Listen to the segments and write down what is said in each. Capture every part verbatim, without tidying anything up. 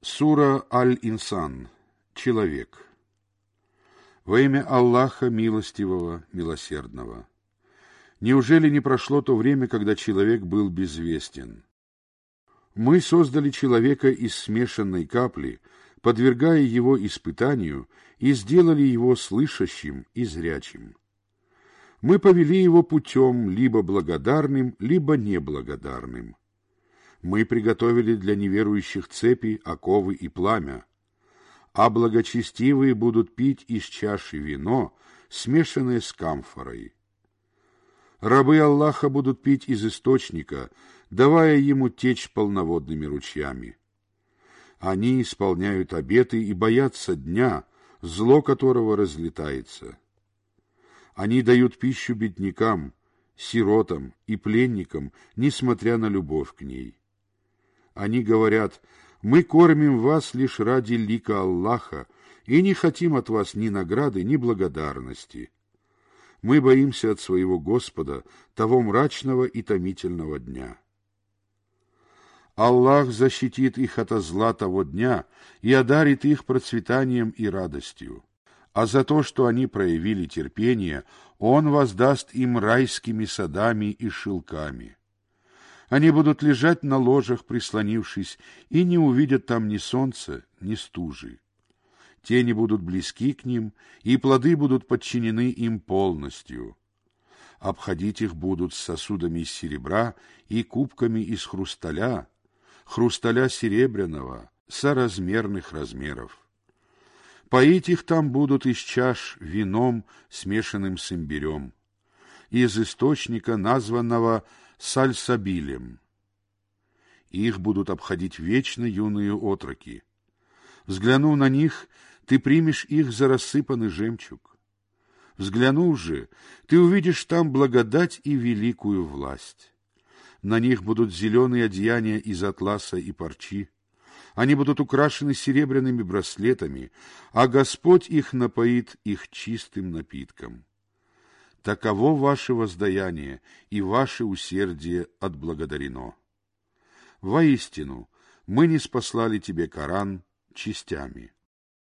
Сура Аль-Инсан. Человек. Во имя Аллаха Милостивого, Милосердного. Неужели не прошло то время, когда человек был безвестен? Мы создали человека из смешанной капли, подвергая его испытанию, и сделали его слышащим и зрячим. Мы повели его путем либо благодарным, либо неблагодарным. Мы приготовили для неверующих цепи, оковы и пламя, а благочестивые будут пить из чаши вино, смешанное с камфорой. Рабы Аллаха будут пить из источника, давая ему течь полноводными ручьями. Они исполняют обеты и боятся дня, зло которого разлетается. Они дают пищу беднякам, сиротам и пленникам, несмотря на любовь к ней. Они говорят: мы кормим вас лишь ради лика Аллаха и не хотим от вас ни награды, ни благодарности. Мы боимся от своего Господа того мрачного и томительного дня. Аллах защитит их ото зла того дня и одарит их процветанием и радостью. А за то, что они проявили терпение, Он воздаст им райскими садами и шелками. Они будут лежать на ложах, прислонившись, и не увидят там ни солнца, ни стужи. Тени будут близки к ним, и плоды будут подчинены им полностью. Обходить их будут с сосудами из серебра и кубками из хрусталя, хрусталя серебряного, соразмерных размеров. Поить их там будут из чаш вином, смешанным с имбирем, из источника, названного Сальсабилем. Их будут обходить вечно юные отроки. Взглянув на них, ты примешь их за рассыпанный жемчуг. Взглянув же, ты увидишь там благодать и великую власть. На них будут зеленые одеяния из атласа и парчи. Они будут украшены серебряными браслетами, а Господь их напоит их чистым напитком. Таково ваше воздаяние, и ваше усердие отблагодарено. Воистину, мы ниспослали тебе Коран частями.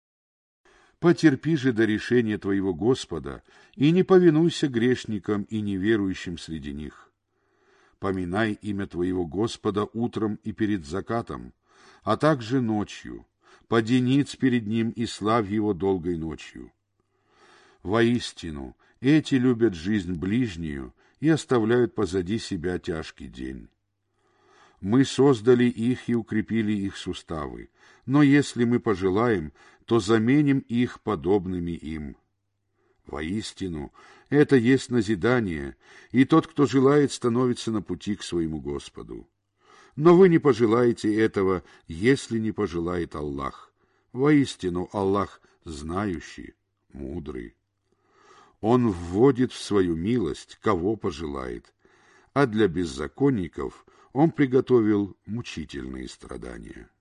Потерпи же до решения твоего Господа, и не повинуйся грешникам и неверующим среди них. Поминай имя твоего Господа утром и перед закатом, а также ночью, поди ниц перед ним и славь его долгой ночью. Воистину, эти любят жизнь ближнюю и оставляют позади себя тяжкий день. Мы создали их и укрепили их суставы, но если мы пожелаем, то заменим их подобными им. Воистину, это есть назидание, и тот, кто желает, становится на пути к своему Господу. Но вы не пожелаете этого, если не пожелает Аллах. Воистину, Аллах знающий, мудрый. Он вводит в свою милость, кого пожелает, а для беззаконников Он приготовил мучительные страдания.